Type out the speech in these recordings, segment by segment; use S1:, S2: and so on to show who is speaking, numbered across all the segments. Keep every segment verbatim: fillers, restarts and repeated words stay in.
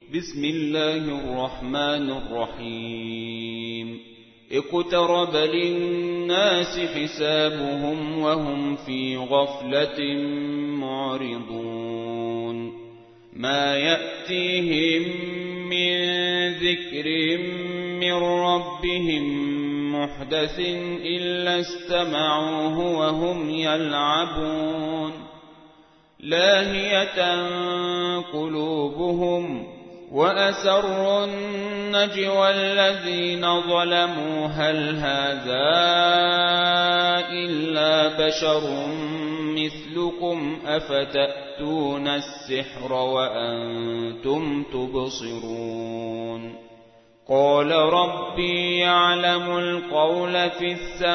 S1: بسم الله الرحمن الرحيم اقترب للناس حسابهم وهم في غفلة معرضون ما يأتيهم من ذكر من ربهم محدث إلا استمعوه وهم يلعبون لاهية قلوبهم وأسروا النجوى الذين ظلموا هل هذا إلا بشر مثلكم أفتأتون السحر وأنتم تبصرون قال ربي يعلم القول في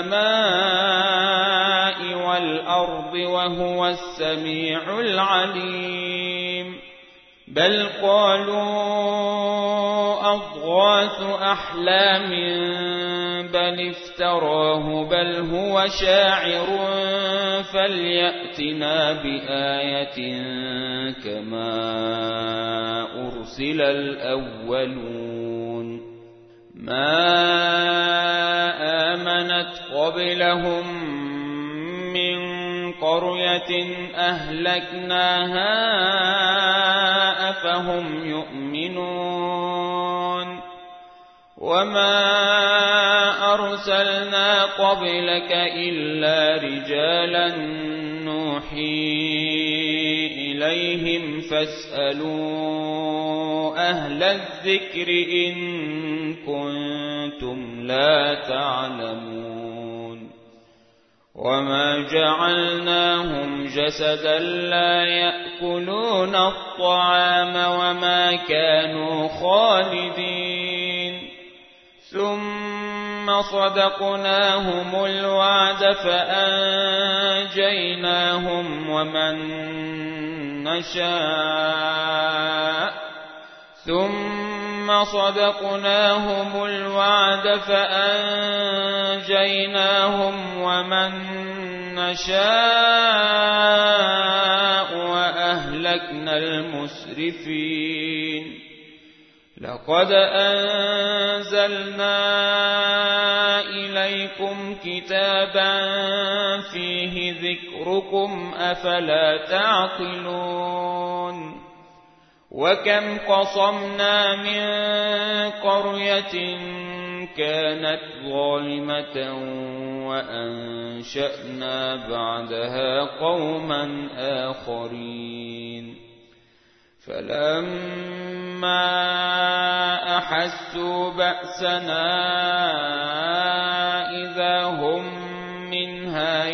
S1: السماء والأرض وهو السميع العليم بل قالوا أضغاث أحلام بل افتراه بل هو شاعر فليأتنا بآية كما أرسل الأولون ما آمنت قبلهم من قرية أهلكناها أفهم يؤمنون وما أرسلنا قبلك إلا رجالا نوحي إليهم فاسألوا أهل الذكر إن كنتم لا تعلمون وما جعلناهم جسدا لا يأكلون الطعام وما كانوا خالدين ثم صدقناهم الوعد فأنجيناهم ومن نشاء ثم صدقناهم الوعد فأنجيناهم ومن نشاء وأهلكنا المسرفين لقد أنزلنا إليكم كتابا فيه ذكركم أفلا تعقلون وكم قصمنا من قرية كانت ظالمة وأنشأنا بعدها قوما آخرين فلما أحسوا بأسنا إذا هم منها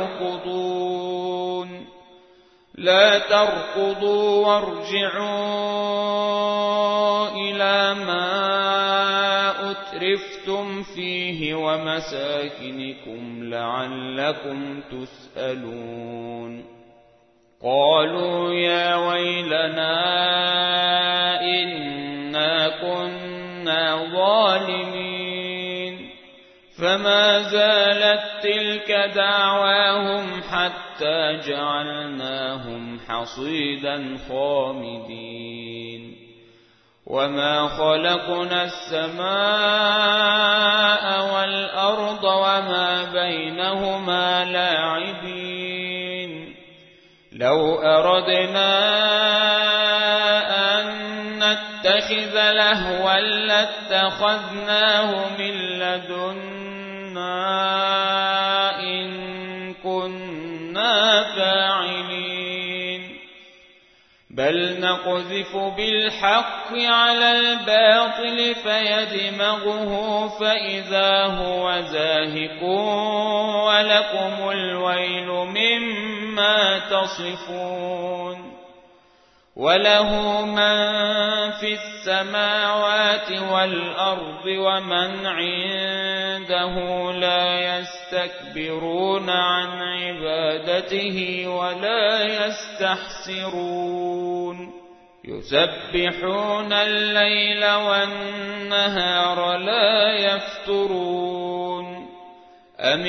S1: يركضون لا تركضوا وارجعوا إلى ما أترفتم فيه ومساكنكم لعلكم تسألون قالوا يا ويلنا إنا كنا ظالمين فما زالت تلك دعواهم حتى جعلناهم حصيدا خامدين وما خلقنا السماء والأرض وما بينهما لاعبين لو أردنا أن نتخذ لهوا لاتخذناه من لدنا إن كنا فاعلين بل نقذف بالحق على الباطل فيدمغه فإذا هو زاهق ولكم الويل مما تصفون وله من في السماوات والأرض ومن عنده لا يستكبرون عن عبادته ولا يستحسرون يسبحون الليل والنهار لا يفترون أم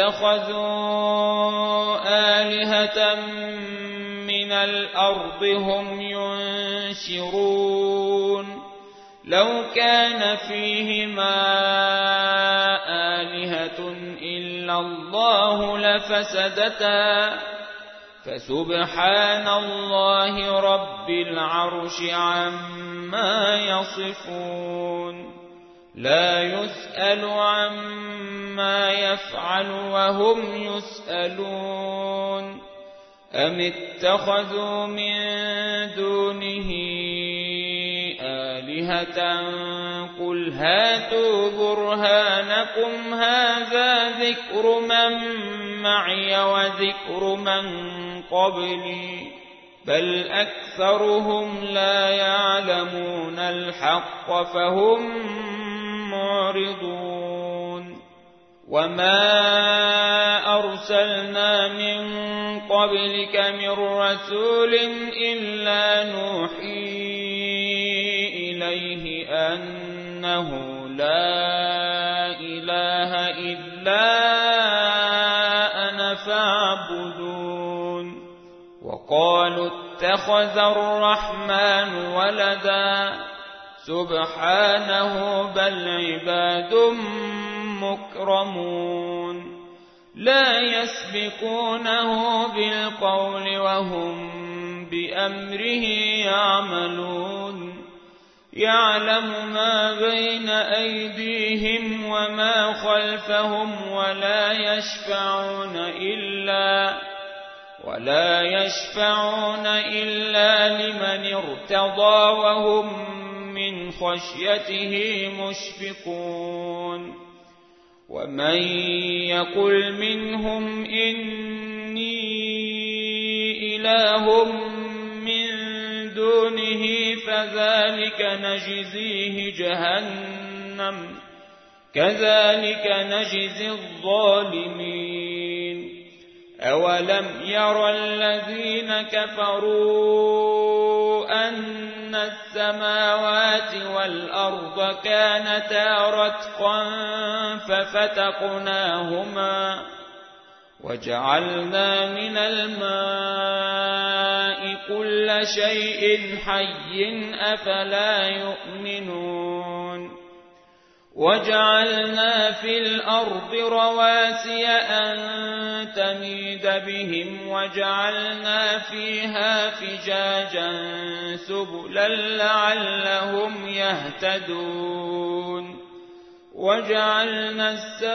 S1: اتخذوا آلهة من الأرض هم ينشرون لو كان فيهما آلهة إلا الله لفسدتا فسبحان الله رب العرش عما يصفون لا يسأل عما يفعل وهم يسألون أم اتخذوا من دونه آلهة قل هاتوا برهانكم هذا ذكر من معي وذكر من قبلي بل أكثرهم لا يعلمون الحق فهم معرضون وما أرسلنا من قبلك من رسول إلا نوحي إليه أنه لا إله إلا أنا فاعبدون وقالوا اتخذ الرحمن ولدا سبحانه بل عباد مكرمون لا يسبقونه بالقول وهم بأمره يعملون يعلم ما بين أيديهم وما خلفهم ولا يشفعون إلا ولا يشفعون إلا لمن ارتضى وهم من خشيته مشفقون ومن يقل منهم إني إله من دونه فذلك نجزيه جهنم كذلك نجزي الظالمين أولم يرى الذين كفروا أن السماوات والأرض كانتا رتقا ففتقناهما وجعلنا من الماء كل شيء حي أفلا يؤمنون وجعلنا في الأرض رواسي أن تميد بهم وجعلنا فيها فجاجا سبلا لعلهم يهتدون وجعلنا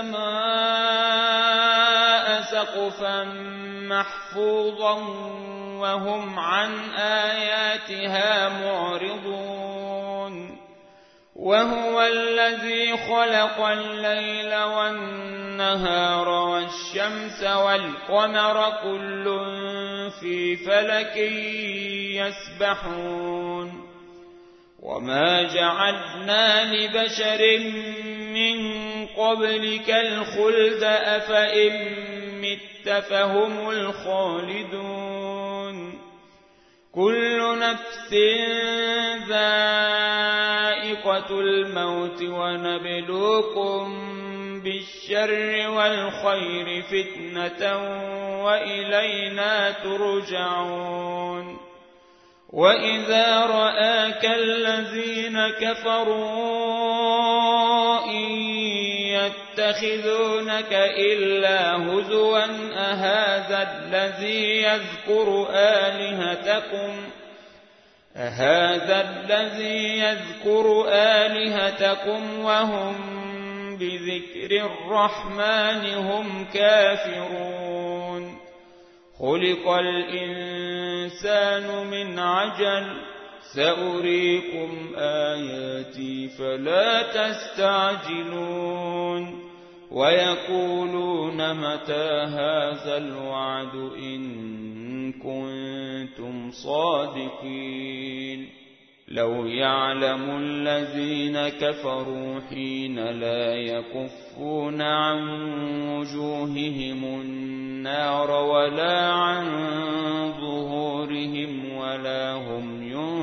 S1: السماء سقفا محفوظا وهم عن آياتها معرضون وهو الذي خلق الليل والنهار والشمس والقمر كل في فلك يسبحون وما جعلنا لبشر من قبلك الخلد أفإن مت فهم الخالدون كل نفس ذائقة الموت ونبلوكم بالشر والخير فتنة وإلينا ترجعون وإذا رآك الذين كفروا إن يتخذونك إلا هزوا أهذا الذي يذكر آلهتكم أهذا الذي يذكر آلهتكم وهم بذكر الرحمن هم كافرون خلق الإنسان من عجل سأريكم آياتي فلا تستعجلون ويقولون متى هذا الوعد إن كنتم صادقين لو يعلم الذين كفروا حين لا يكفون عن وجوههم النار ولا عن ظهورهم ولا هم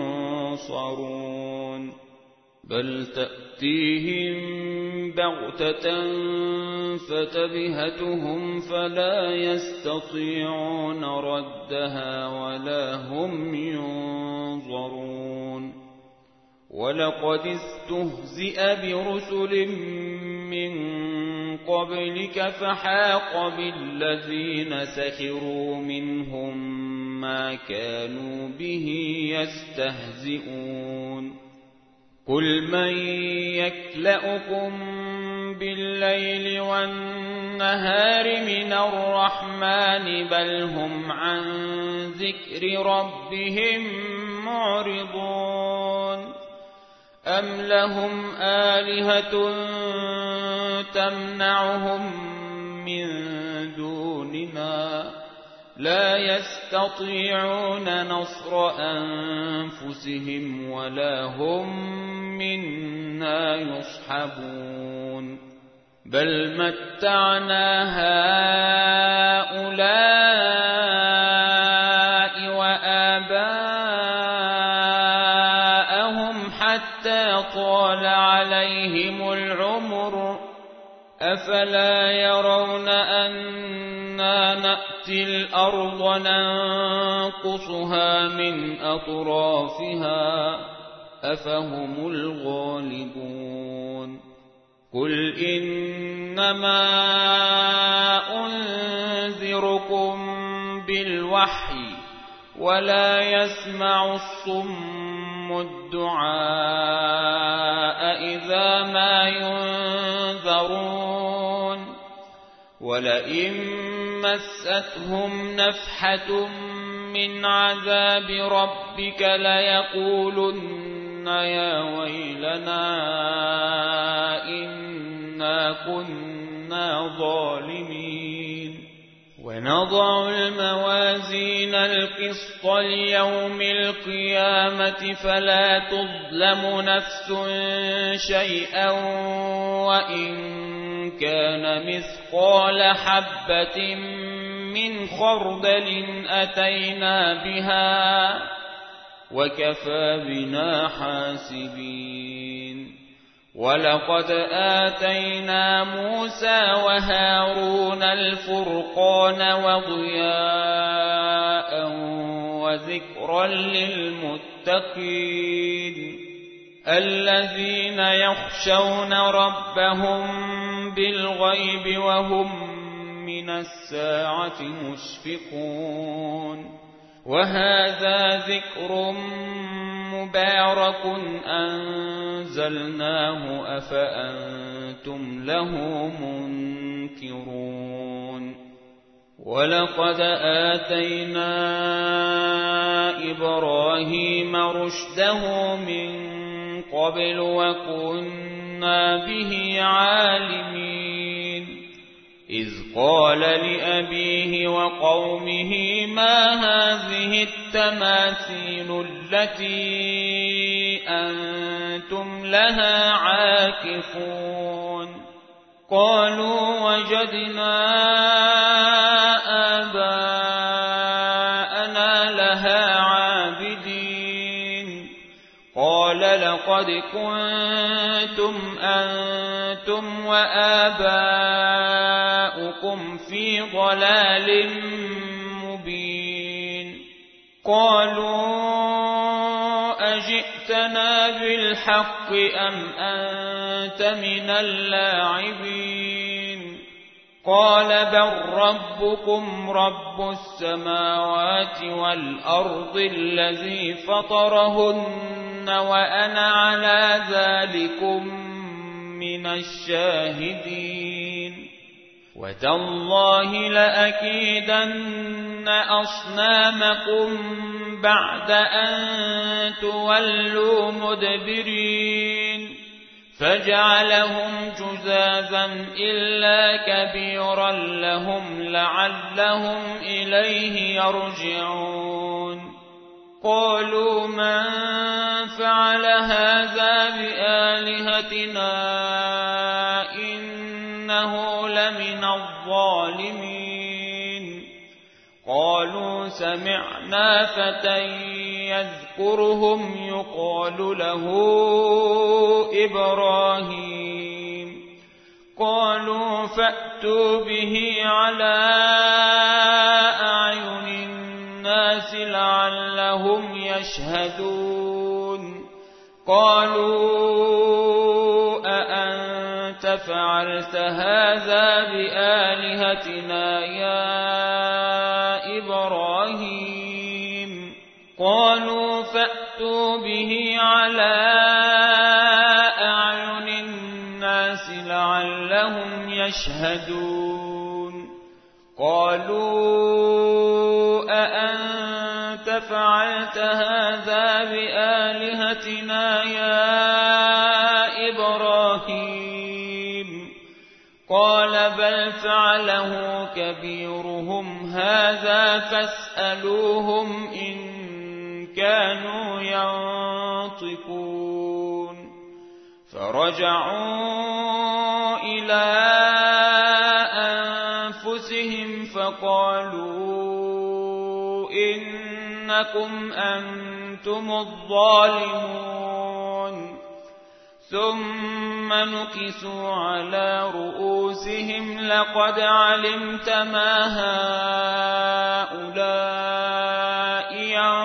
S1: ينصرون بل تأتيهم بغتة فتبهتهم فلا يستطيعون ردها ولا هم ينظرون ولقد استهزئ برسل من قبلك فحاق بالذين سخروا منهم ما كانوا به يستهزئون قل من يكلؤكم بالليل والنهار من الرحمن بل هم عن ذكر ربهم معرضون أم لهم آلهة تمنعهم من دوننا لا يستطيعون نصر أنفسهم ولا هم منا يصحبون بل متعنا هؤلاء وآباءهم حتى طال عليهم العمر أفلا يرون أنا نأتي الأرض ننقصها من أطرافها أفهم الغالبون قل إنما أنذركم بالوحي ولا يسمع الصم الدعاء إذا ما ينذرون ولئن مستهم نفحة من عذاب ربك ليقولن يا ويلنا إنا كنا ظالمين ونضع الموازين القسط ليوم القيامة فلا تظلم نفس شيئا وإن كان مثقال حبة من خردل أتينا بها وكفى بنا حاسبين ولقد آتينا موسى وهارون الفرقان وضياء وذكرا للمتقين الذين يخشون ربهم بالغيب وهم من الساعة مشفقون وهذا ذكر مبارك أنزلناه أفأنتم له منكرون ولقد آتينا إبراهيم رشده من قبل وكنا به عالمين إذ قال لأبيه وقومه ما هذه التماثيل التي أنتم لها عاكفون قالوا وجدنا آباءنا لها عابدين قال لقد كنتم أنتم وآباؤكم في ضلال مبين قالوا أجئتنا بالحق أم أنت من اللاعبين قال بل ربكم رب السماوات والأرض الذي فطرهن وأنا على ذلكم من الشاهدين وتالله لأكيدن أصنامكم بعد أن تولوا مدبرين فجعلهم جذاذا إلا كبيرا لهم لعلهم إليه يرجعون قالوا من فعل هذا بآلهتنا إنه لمن الظالمين قالوا سمعنا فتى يذكرهم يقال له إبراهيم قالوا فأتوا به على أعين الناس لعلهم يشهدون قالوا أأنت فعلت هذا بآلهتنا يا إبراهيم قالوا فأتوا به على أعين الناس لعلهم يشهدون قالوا أأنت فعلت هذا بآلهتنا يا إبراهيم قال بل فعله كبيرهم هذا فاسألوهم إن كانوا ينطقون فرجعوا إلى أنفسهم فقالوا إنكم أنتم الظالمون ثم نكسوا على رؤوسهم لقد علمت ما هؤلاء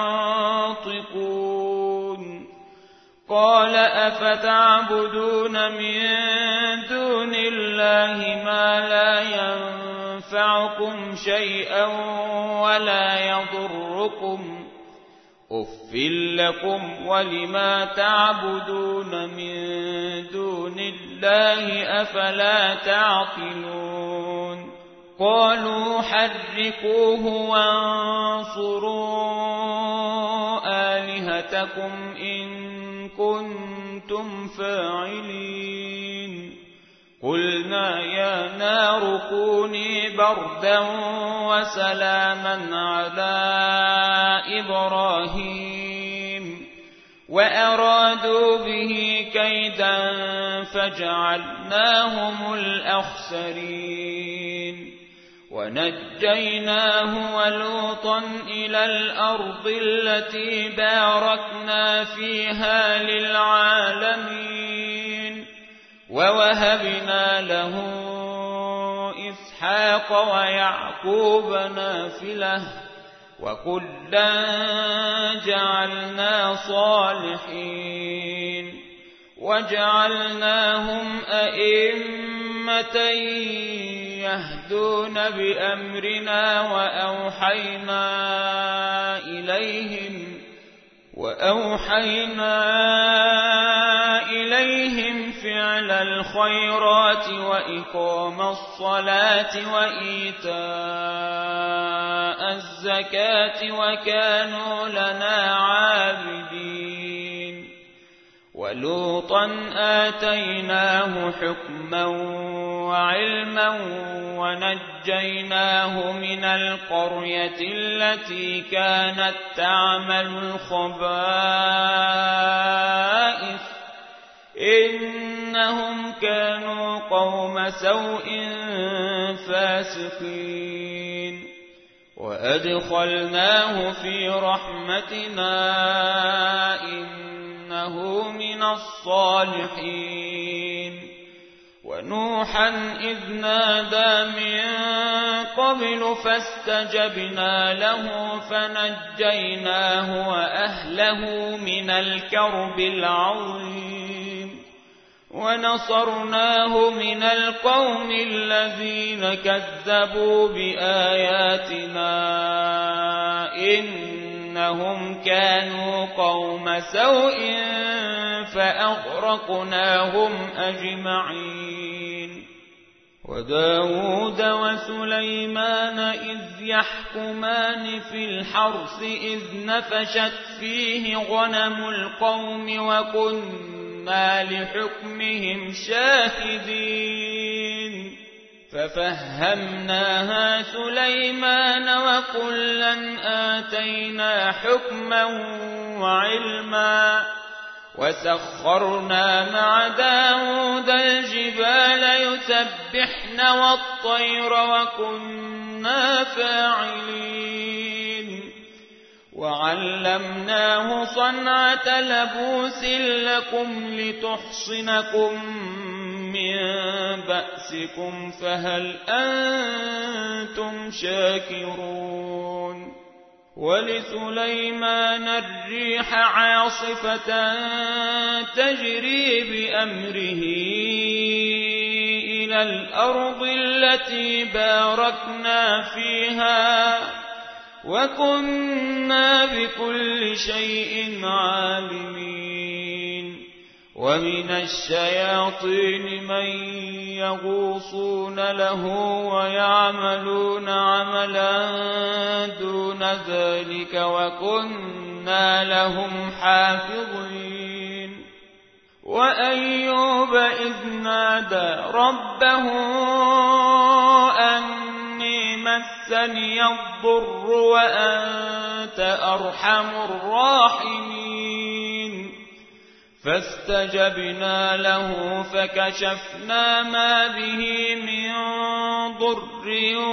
S1: ينطقون قال أفتعبدون من دون الله ما لا ينفعكم شيئا ولا يضركم أُفٍّ لكم ولما تعبدون من دون الله أفلا تعقلون قالوا حرقوه وانصروا آلهتكم إن كنتم فاعلين قلنا يا نار كوني بردا وسلاما على إبراهيم وأرادوا به كيدا فجعلناهم الأخسرين ونجيناه ولوطا إلى الأرض التي باركنا فيها للعالمين ووهبنا له إسحاق ويعقوب نافلة وكلا جعلنا صالحين وجعلناهم أئمة يهدون بأمرنا وأوحينا إليهم وأوحينا إليهم فعل الخيرات وإقام الصلاة وإيتاء الزكاة وكانوا لنا عابدين ولوطا آتيناه حكما وعلما ونجيناه من القرية التي كانت تعمل الخبائث إنهم كانوا قوم سوء فاسقين وأدخلناه في رحمتنا إنه من الصالحين ونوحا إذ نادى من قبل فاستجبنا له فنجيناه وأهله من الكرب العظيم ونصرناه من القوم الذين كذبوا بآياتنا إنهم كانوا قوم سوء فأغرقناهم أجمعين وداود وسليمان إذ يحكمان في الحرث إذ نفشت فيه غنم القوم وكنا لحكمهم شاهدين ففهمناها سليمان وكلا آتينا حكما وعلما وسخرنا مع داود الجبال يسبحن والطير وكنا فاعلين وعلمناه صنعة لبوس لكم لتحصنكم من بأسكم فهل أنتم شاكرون ولسليمان الريح عاصفة تجري بأمره إلى الأرض التي باركنا فيها وكنا بكل شيء عالمين. ومن الشياطين من يغوصون له ويعملون عملا دون ذلك وكنا لهم حافظين. وأيوب إذ نادى ربه أني مسني الضر وأنت أرحم الراحمين فاستجبنا له فكشفنا ما به من ضر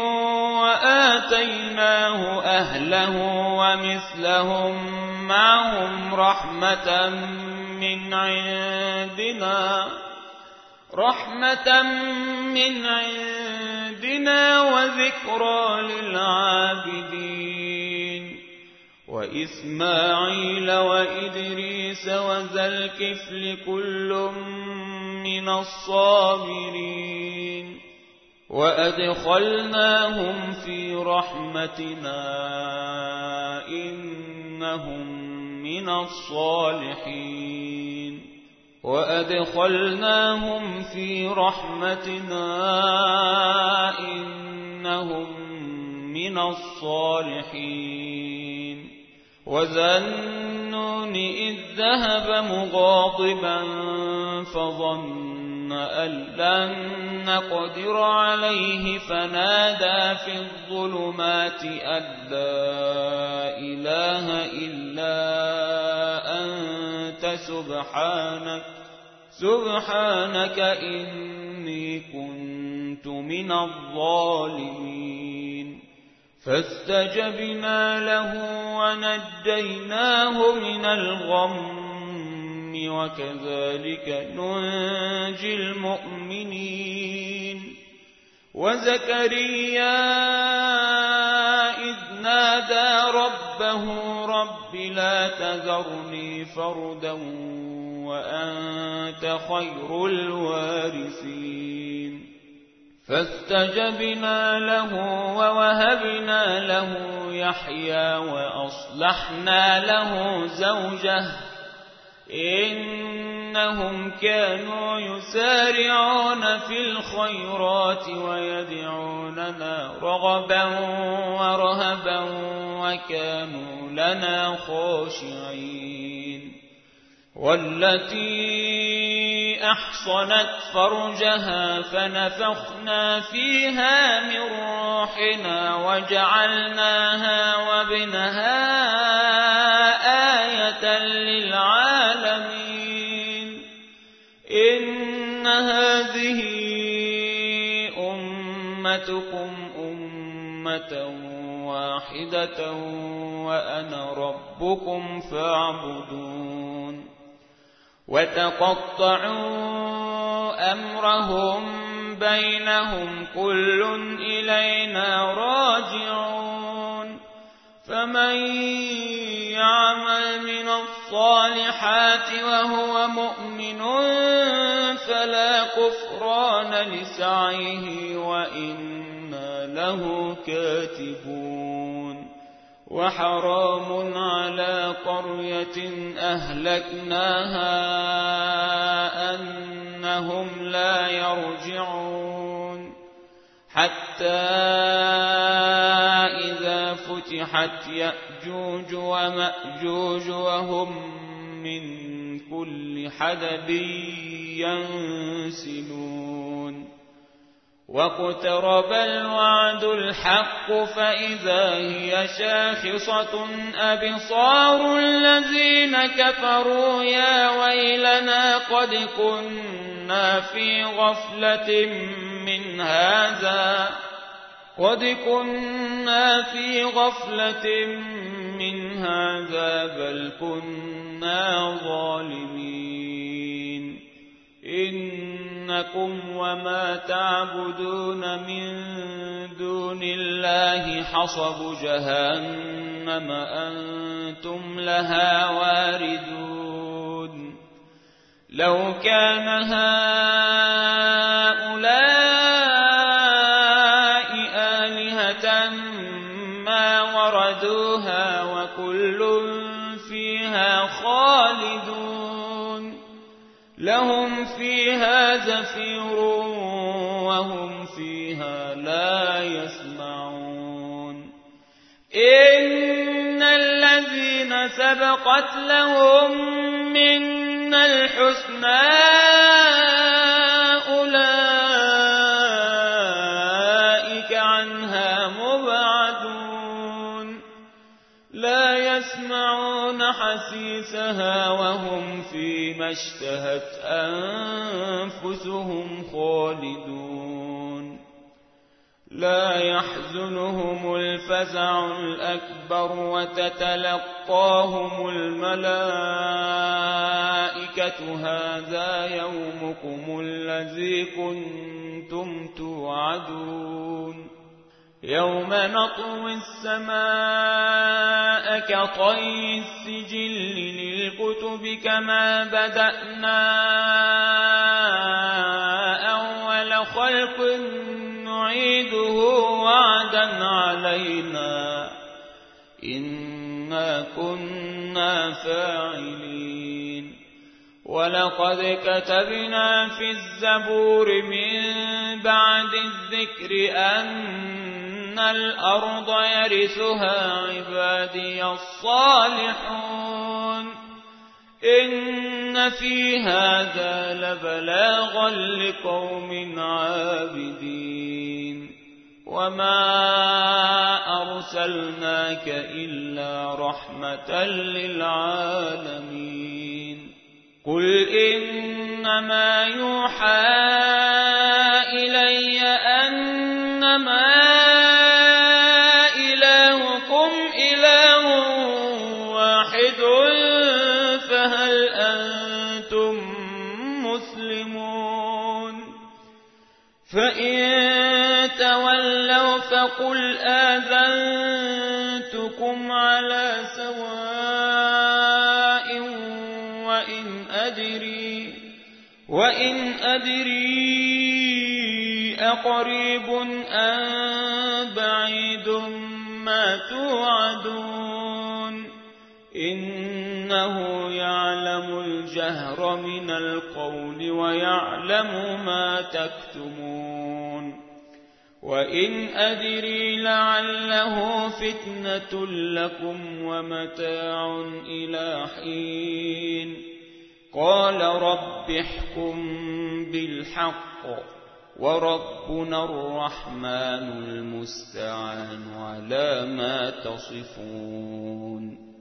S1: وآتيناه أهله ومثلهم معهم رحمة من عندنا رحمة من عندنا وذكرى للعابدين. وإسماعيل وإدريس وذا الكفل كل من الصابرين وأدخلناهم في رحمتنا إنهم من الصالحين وأدخلناهم في رحمتنا إنهم من الصالحين. وذا النون إذ ذهب مغاضبا فظن أن لن نقدر عليه فنادى في الظلمات أن لا إله إلا أنت سبحانك سبحانك إني كنت من الظالمين. فاستجبنا له ونجيناه من الغم وكذلك ننجي المؤمنين. وزكريا إذ نادى ربه رب لا تذرني فردا وأنت خير الوارثين فاستجبنا له ووهبنا له يحيى وأصلحنا له زوجه إنهم كانوا يسارعون في الخيرات ويدعوننا رغبا ورهبا وكانوا لنا خاشعين. والتي أحصنت فرجها فنفخنا فيها من روحنا وجعلناها وابنها آية للعالمين. إن هذه أمتكم أمة واحدة وأنا ربكم فاعبدون. وتقطعوا أمرهم بينهم كل إلينا راجعون. فمن يعمل من الصالحات وهو مؤمن فلا كفران لسعيه وإنا له كاتبون. وحرام على قرية أهلكناها أنهم لا يرجعون حتى إذا فتحت يأجوج ومأجوج وهم من كل حدب ينسلون. واقترب الوعد الحق فإذا هي شاخصة أبصار الذين كفروا يا ويلنا قد كنا في غفلة من هذا قد كنا في غفلة من هذا بل كنا ظالمين. إن إنكم وما تعبدون من دون الله حصب جهنم أنتم لها واردون لو كان هؤلاء آلهة ما وردوها وكل فيها خالدون لهم فيها زفير وهم فيها لا يسمعون إن الذين سبقت لهم منا الحسنى أولئك عنها مبعدون لا يسمعون حسيسها وهم فيما اشتهت أنفسهم خالدون لا يحزنهم الفزع الأكبر وتتلقاهم الملائكة هذا يومكم الذي كنتم توعدون يوم نطوي السماء كطي السجل للكتب كما بدأنا أول خلق نعيده وعدا علينا إنا كنا فاعلين ولقد كتبنا في الزبور من بعد الذكر أن الأرض يرثها عبادي الصالحون إن في هذا لبلاغا لقوم عابدين وما أرسلناك إلا رحمة للعالمين قل إنما يوحى إلي أنما إلهكم إله واحد فهل أنتم مسلمون فإن تولوا فقل آذنتكم على سواء وإن أدري وإن أدري أقريب أم بعيد ما توعدون إنه يعلم الجهر من القول ويعلم ما تكتمون وإن أدري لعله فتنة لكم ومتاع إلى حين قال رب احكم بالحق وربنا الرحمن المستعان على ما تصفون.